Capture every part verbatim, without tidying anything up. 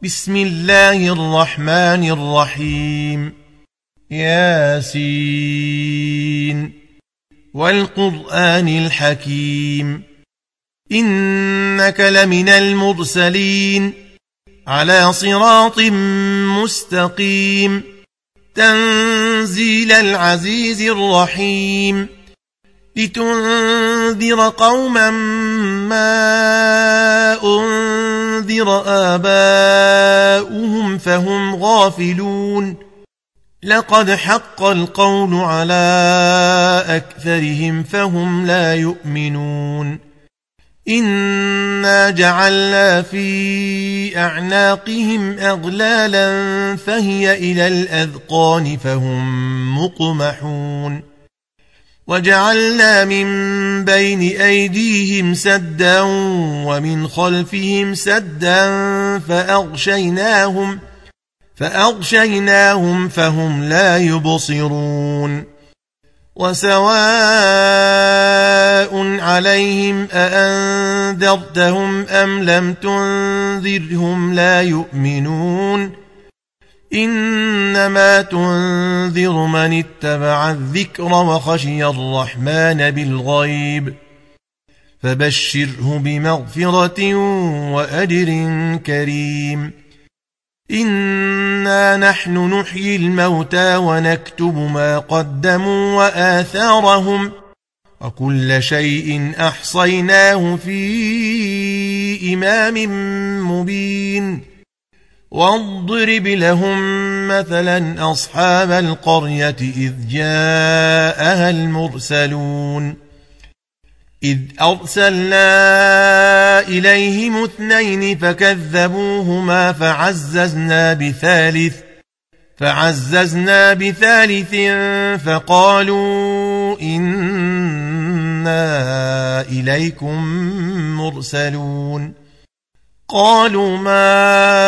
بسم الله الرحمن الرحيم. ياسين والقرآن الحكيم إنك لمن المرسلين على صراط مستقيم تنزيل العزيز الرحيم لتنذر قوما ما أنذر آباؤهم فهم غافلون لقد حق القول على أكثرهم فهم لا يؤمنون إنا جعلنا في أعناقهم أغلالا فهي إلى الأذقان فهم مقمحون وجعلنا من بين أيديهم سدا ومن خلفهم سدا فأغشيناهم فأغشيناهم فهم لا يبصرون وسواء عليهم أأنذرتهم أم لم تنذرهم لا يؤمنون إنما تنذر من اتبع الذكر وخشي الرحمن بالغيب فبشره بمغفرة وأجر كريم إنا نحن نحيي الموتى ونكتب ما قدموا وآثارهم وكل شيء أحصيناه في إمام مبين واضرب لهم مثلا أصحاب القرية إذ جاءها المرسلون إذ أرسلنا إليهم اثنين فكذبوهما فعززنا بثالث فعززنا بثالث فقالوا إنا إليكم مرسلون قالوا ما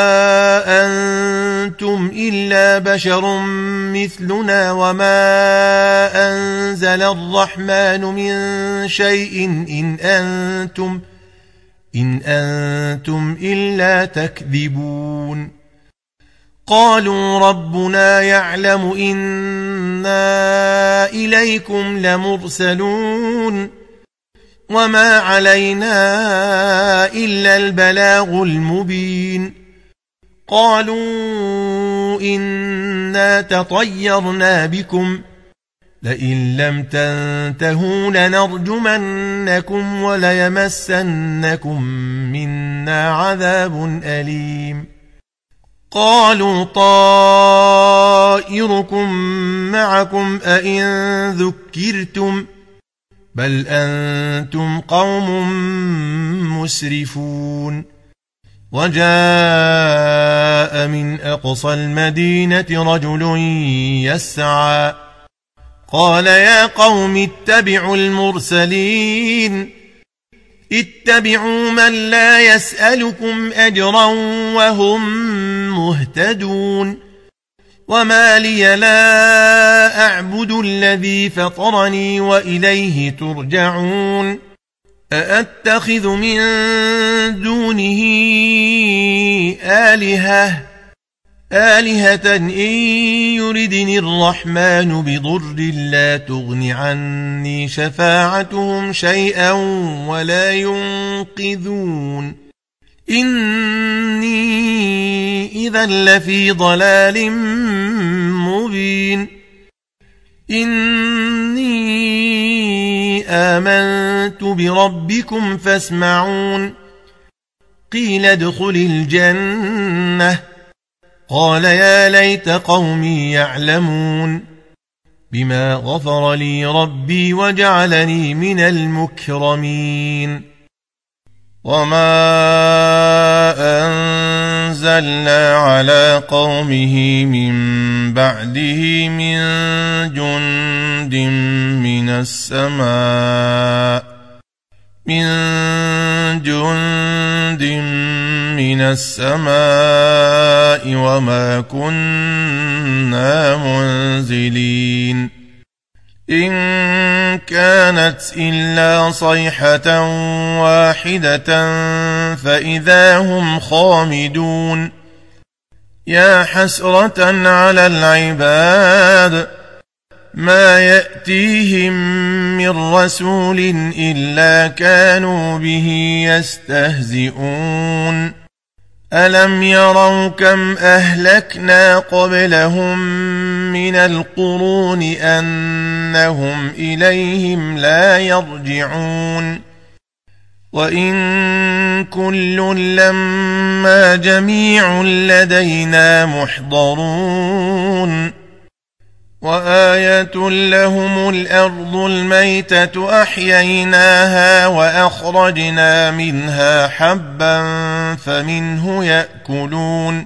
أنتم إلا بشر مثلنا وما أنزل الرحمن من شيء إن أنتم إن أنتم إلا تكذبون قالوا ربنا يعلم إنا إليكم لمرسلون وما علينا إلا البلاغ المبين قالوا إنا تطيرنا بكم لئن لم تنتهوا لنرجمنكم وليمسنكم منا عذاب أليم قالوا طائركم معكم أئن ذكرتم بل أنتم قوم مسرفون وجاء من أقصى المدينة رجل يسعى قال يا قوم اتبعوا المرسلين اتبعوا من لا يسألكم أجرا وهم مهتدون وما لي لا أعبد الذي فطرني وإليه ترجعون أأتخذ من دونه آلهة آلهة إن يردني الرحمن بضر لا تغن عني شفاعتهم شيئا ولا ينقذون إني إذا لفي ضلال مبين إني آمنت بربكم فاسمعون قيل ادخل الجنة قال يا ليت قومي يعلمون بما غفر لي ربي وجعلني من المكرمين وما أنزلنا على قومه من بعده من جند من السماء من جند من السماء وما كنا منزلين إن كانت إلا صيحة واحدة فإذا هم خامدون يا حسرة على العباد ما يأتيهم من رسول إلا كانوا به يستهزئون ألم يروا كم أهلكنا قبلهم من القرون أنهم إليهم لا يرجعون وإن كل لما جميع لدينا محضرون وآية لهم الأرض الميتة أحييناها وأخرجنا منها حبا فمنه يأكلون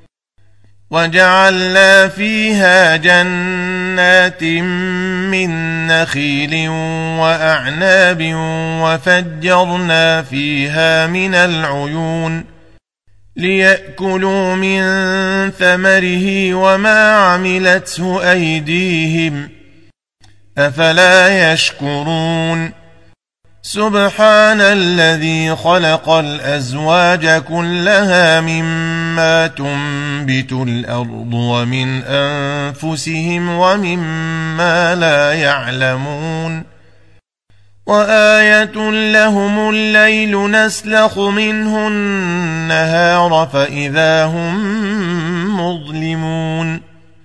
وجعلنا فيها جنات من نخيل وأعناب وفجرنا فيها من العيون ليأكلوا من ثمره وما عملته أيديهم أفلا يشكرون سبحان الذي خلق الأزواج كلها مما تنبت الأرض ومن أنفسهم ومما لا يعلمون وآية لهم الليل نسلخ منه النهار فإذا هم مظلمون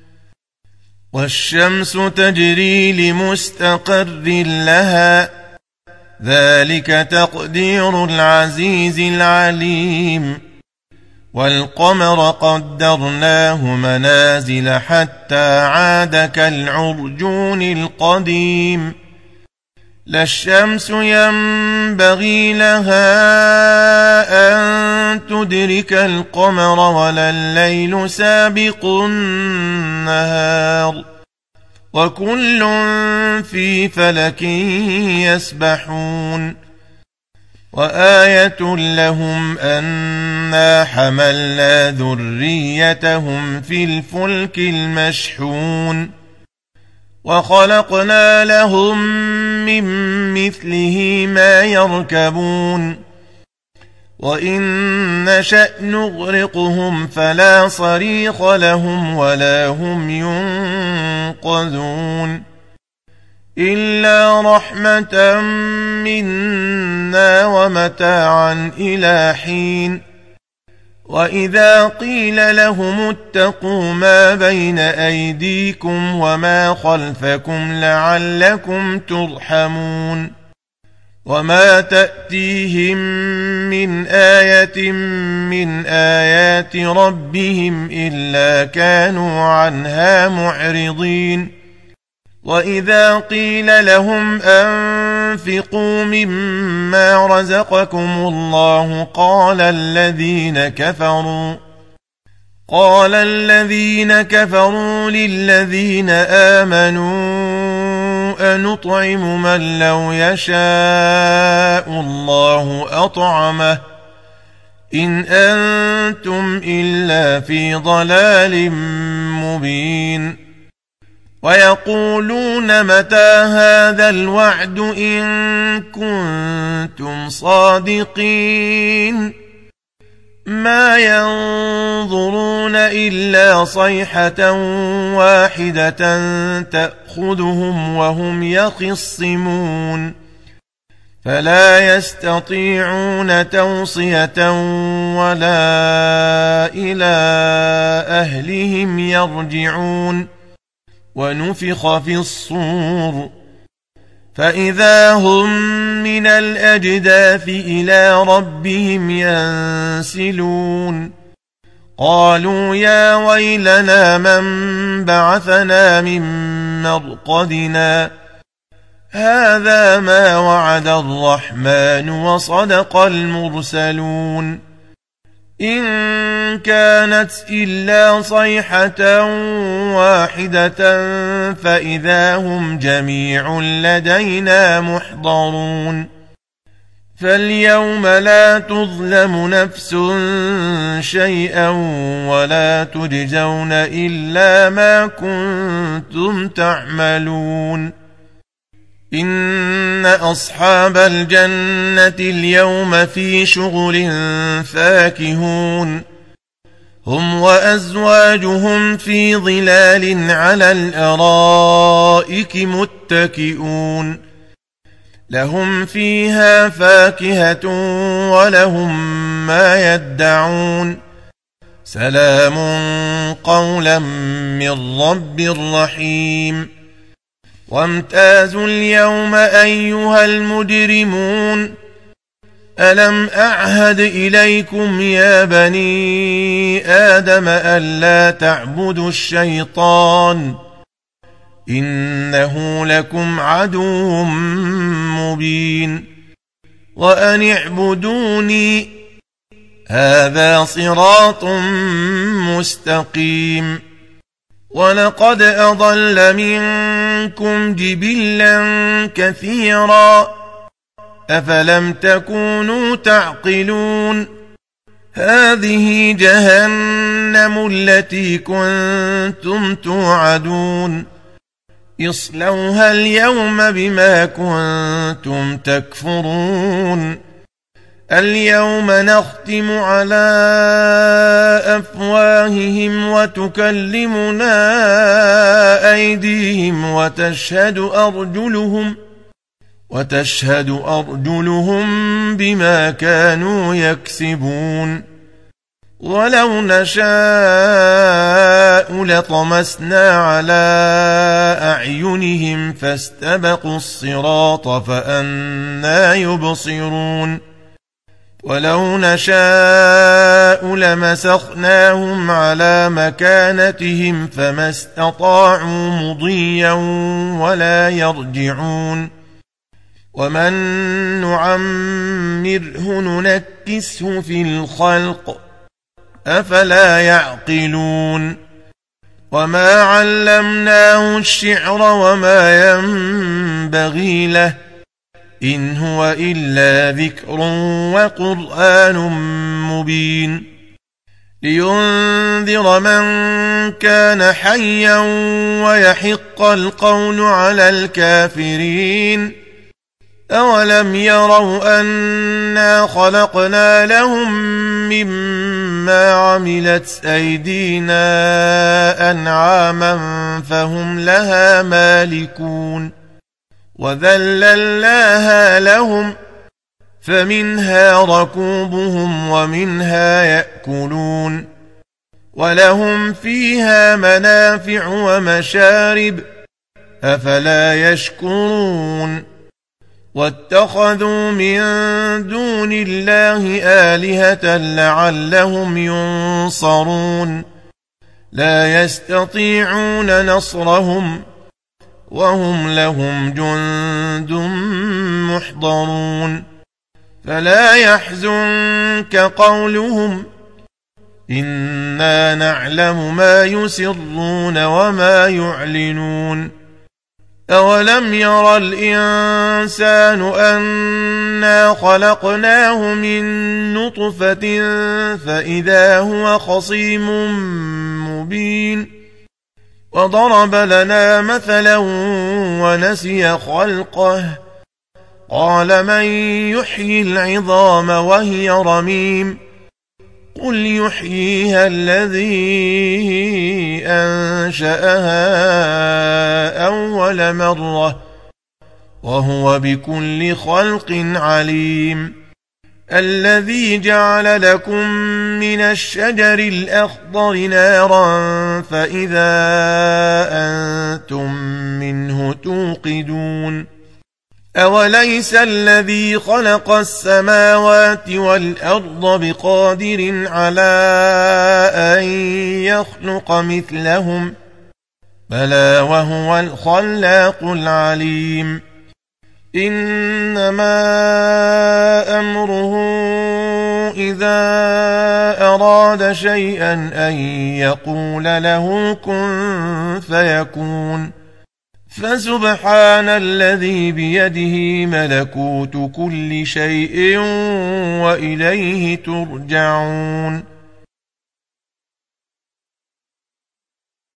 والشمس تجري لمستقر لها ذلك تقدير العزيز العليم والقمر قدرناه منازل حتى عاد كالعرجون القديم لا الشمس ينبغي لها أن تدرك القمر ولا الليل سابق النهار وكل في فلك يسبحون وآية لهم أنا حملنا ذريتهم في الفلك المشحون وخلقنا لهم من مثله ما يركبون وإن نشأ نغرقهم فلا صريخ لهم ولا هم ينقذون إلا رحمة منا ومتاعا إلى حين وإذا قيل لهم اتقوا ما بين أيديكم وما خلفكم لعلكم ترحمون وما تأتيهم من آية من آيات ربهم إلا كانوا عنها معرضين وإذا قيل لهم أنفقوا مما رزقكم الله قال الذين كفروا قال الذين كفروا للذين آمنوا أنطعم من لو يشاء الله أطعمه إن أنتم إلا في ضلال مبين ويقولون متى هذا الوعد إن كنتم صادقين ما ينظرون إلا صيحة واحدة تأخذهم وهم يخصمون فلا يستطيعون توصية ولا إلى أهلهم يرجعون ونفخ في الصور فإذا هم من الأجداث إلى ربهم ينسلون قالوا يا ويلنا من بعثنا من مرقدنا هذا ما وعد الرحمن وصدق المرسلون إن كانت إلا صيحة واحدة فإذا هم جميع لدينا محضرون فاليوم لا تظلم نفس شيئا ولا تجزون إلا ما كنتم تعملون إن أصحاب الجنة اليوم في شغل فاكهون هم وأزواجهم في ظلال على الأرائك متكئون لهم فيها فاكهة ولهم ما يدعون سلام قولا من رب رحيم وامتازوا اليوم أيها المجرمون ألم أعهد إليكم يا بني آدم ألا تعبدوا الشيطان إنه لكم عدو مبين وأن اعبدوني هذا صراط مستقيم ولقد أضل منكم جبلا كثيرا أفلم تكونوا تعقلون هذه جهنم التي كنتم توعدون اصلوها اليوم بما كنتم تكفرون اليوم نختم على أفواههم وتكلمنا أيديهم وتشهد أرجلهم وتشهد أرجلهم بما كانوا يكسبون ولو نشاء لطمسنا على أعينهم فاستبقوا الصراط فأنى يبصرون ولو نشاء لمسخناهم على مكانتهم فما استطاعوا مضيا ولا يرجعون ومن نعمره ننكسه في الخلق أفلا يعقلون وما علمناه الشعر وما ينبغي له إن هو إلا ذكر وقرآن مبين لينذر من كان حيا ويحق القول على الكافرين أولم يروا أنا خلقنا لهم مما عملت أيدينا أنعاما فهم لها مالكون وذللناها لهم فمنها ركوبهم ومنها يأكلون ولهم فيها منافع ومشارب أفلا يشكرون واتخذوا من دون الله آلهة لعلهم ينصرون لا يستطيعون نصرهم وهم لهم جند محضرون فلا يحزنك قولهم إنا نعلم ما يسرون وما يعلنون أولم ير الإنسان أنا خلقناه من نطفة فإذا هو خصيم مبين وضرب لنا مثلا ونسي خلقه قال من يحيي العظام وهي رميم قل يحييها الذي أنشأها أول مرة وهو بكل خلق عليم الذي جعل لكم من الشجر الأخضر نارا فإذا أنتم منه توقدون أوليس الذي خلق السماوات والأرض بقادر على أن يخلق مثلهم بلى وهو الخلاق العليم إنما أمره إذا أراد شيئا أن يقول له كن فيكون فسبحان الذي بيده ملكوت كل شيء وإليه ترجعون